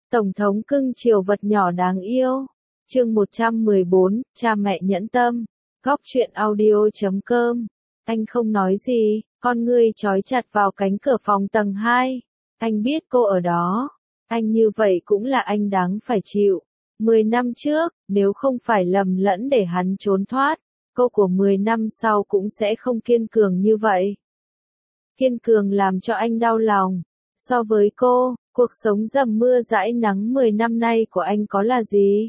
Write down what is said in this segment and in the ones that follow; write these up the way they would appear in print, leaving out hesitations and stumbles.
Tổng thống cưng chiều vật nhỏ đáng yêu. Chương 114, cha mẹ nhẫn tâm. Góc truyện audio.com. Anh không nói gì, con ngươi trói chặt vào cánh cửa phòng tầng 2. Anh biết cô ở đó. Anh như vậy cũng là anh đáng phải chịu. 10 năm trước, nếu không phải lầm lẫn để hắn trốn thoát, cô của 10 năm sau cũng sẽ không kiên cường như vậy. Kiên cường làm cho anh đau lòng. So với cô, cuộc sống dầm mưa dãi nắng 10 năm nay của anh có là gì?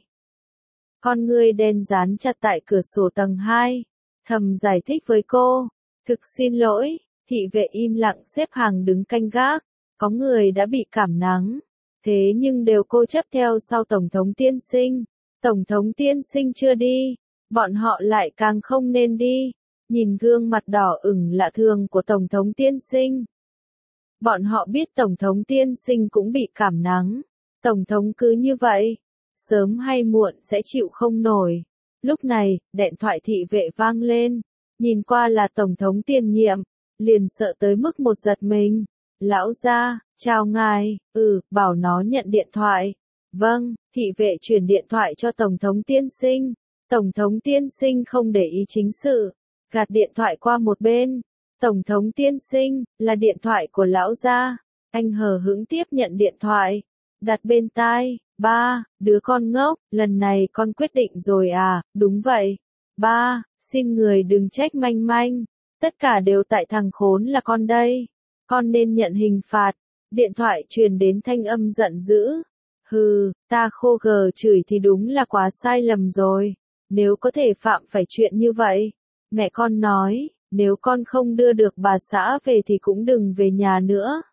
Con ngươi đen dán chặt tại cửa sổ tầng 2, thầm giải thích với cô. Thực xin lỗi, thị vệ im lặng xếp hàng đứng canh gác. Có người đã bị cảm nắng. Thế nhưng đều cô chấp theo sau Tổng thống tiên sinh. Tổng thống tiên sinh chưa đi, bọn họ lại càng không nên đi. Nhìn gương mặt đỏ ửng lạ thường của Tổng thống tiên sinh. Bọn họ biết Tổng thống tiên sinh cũng bị cảm nắng. Tổng thống cứ như vậy, sớm hay muộn sẽ chịu không nổi. Lúc này, điện thoại thị vệ vang lên. Nhìn qua là Tổng thống tiền nhiệm, liền sợ tới mức một giật mình. Lão gia, chào ngài, bảo nó nhận điện thoại. Vâng, thị vệ chuyển điện thoại cho Tổng thống tiên sinh. Tổng thống tiên sinh không để ý chính sự, gạt điện thoại qua một bên. Tổng thống tiên sinh, là điện thoại của lão gia. Anh hờ hững tiếp nhận điện thoại, đặt bên tai. Ba, đứa con ngốc, lần này con quyết định rồi à? Đúng vậy. Ba, xin người đừng trách manh manh. Tất cả đều tại thằng khốn là con đây. Con nên nhận hình phạt. Điện thoại truyền đến thanh âm giận dữ. Hừ, ta khô gờ chửi thì đúng là quá sai lầm rồi. Nếu có thể phạm phải chuyện như vậy. Mẹ con nói, nếu con không đưa được bà xã về thì cũng đừng về nhà nữa.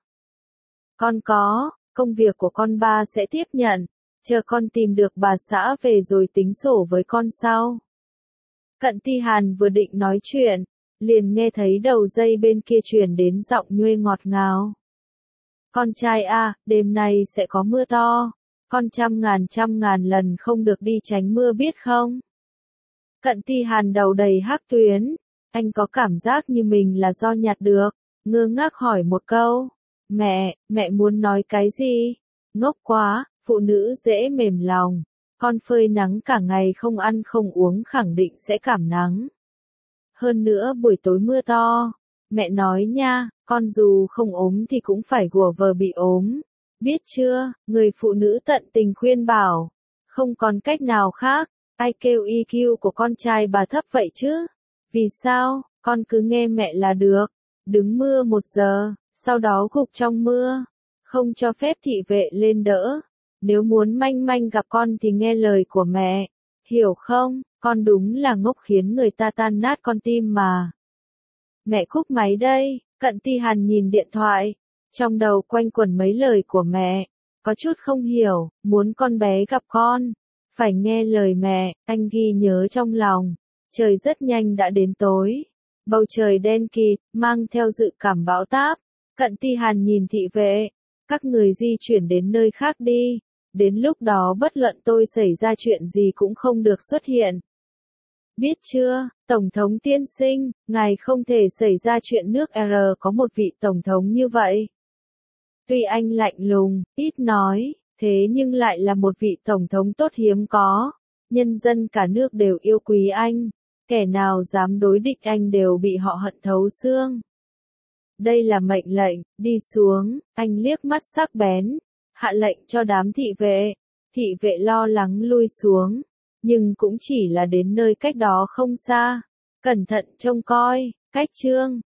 Con có, công việc của con ba sẽ tiếp nhận. Chờ con tìm được bà xã về rồi tính sổ với con sau. Cận Ti Hàn vừa định nói chuyện, liền nghe thấy đầu dây bên kia truyền đến giọng nhuê ngọt ngào. Con trai à, đêm nay sẽ có mưa to. Con trăm ngàn lần không được đi tránh mưa biết không? Cận Ti Hàn đầu đầy hắc tuyến. Anh có cảm giác như mình là do nhặt được. Ngơ ngác hỏi một câu. Mẹ muốn nói cái gì? Ngốc quá, phụ nữ dễ mềm lòng. Con phơi nắng cả ngày không ăn không uống khẳng định sẽ cảm nắng. Hơn nữa buổi tối mưa to. Mẹ nói nha, con dù không ốm thì cũng phải gùa vờ bị ốm. Biết chưa, người phụ nữ tận tình khuyên bảo. Không còn cách nào khác, ai kêu EQ của con trai bà thấp vậy chứ? Vì sao, con cứ nghe mẹ là được. Đứng mưa 1 giờ, sau đó gục trong mưa. Không cho phép thị vệ lên đỡ. Nếu muốn manh manh gặp con thì nghe lời của mẹ. Hiểu không, con đúng là ngốc khiến người ta tan nát con tim mà. Mẹ cúp máy đây. Cận Ti Hàn nhìn điện thoại. Trong đầu quanh quẩn mấy lời của mẹ. Có chút không hiểu, muốn con bé gặp con. Phải nghe lời mẹ, anh ghi nhớ trong lòng. Trời rất nhanh đã đến tối. Bầu trời đen kịt, mang theo dự cảm bão táp. Cận Ti Hàn nhìn thị vệ. Các người di chuyển đến nơi khác đi. Đến lúc đó bất luận tôi xảy ra chuyện gì cũng không được xuất hiện. Biết chưa, Tổng thống tiên sinh, ngài không thể xảy ra chuyện nước R có một vị Tổng thống như vậy. Tuy anh lạnh lùng, ít nói, thế nhưng lại là một vị Tổng thống tốt hiếm có. Nhân dân cả nước đều yêu quý anh. Kẻ nào dám đối địch anh đều bị họ hận thấu xương. Đây là mệnh lệnh, đi xuống, anh liếc mắt sắc bén. Hạ lệnh cho đám thị vệ. Thị vệ lo lắng lui xuống. Nhưng cũng chỉ là đến nơi cách đó không xa. Cẩn thận trông coi, cách chương.